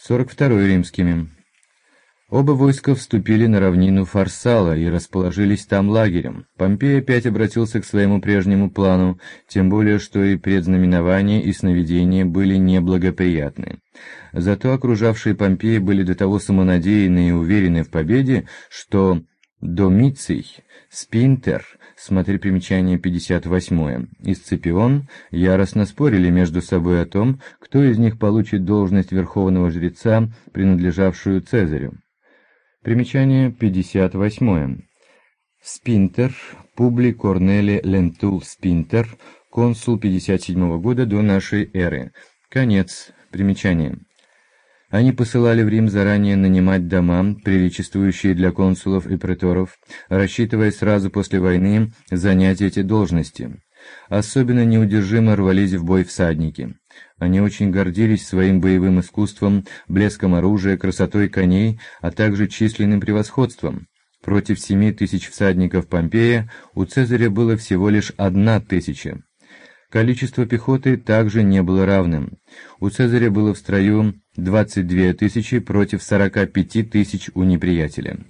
42-й римскими. Оба войска вступили на равнину Фарсала и расположились там лагерем. Помпей опять обратился к своему прежнему плану, тем более что и предзнаменования и сновидения были неблагоприятны. Зато окружавшие Помпея были до того самонадеянны и уверены в победе, что Домиций, Спинтер, смотри примечание 58, и Сципион яростно спорили между собой о том, кто из них получит должность верховного жреца, принадлежавшую Цезарю. Примечание 58. Спинтер, Публий Корнелий Лентул Спинтер, консул 57 года до нашей эры. Конец примечания. Они посылали в Рим заранее нанимать дома, приличествующие для консулов и преторов, рассчитывая сразу после войны занять эти должности. Особенно неудержимо рвались в бой всадники. Они очень гордились своим боевым искусством, блеском оружия, красотой коней, а также численным превосходством. Против 7000 всадников Помпея у Цезаря было всего лишь 1000. Количество пехоты также не было равным. У Цезаря было в строю 22 000 против 45 000 у неприятеля.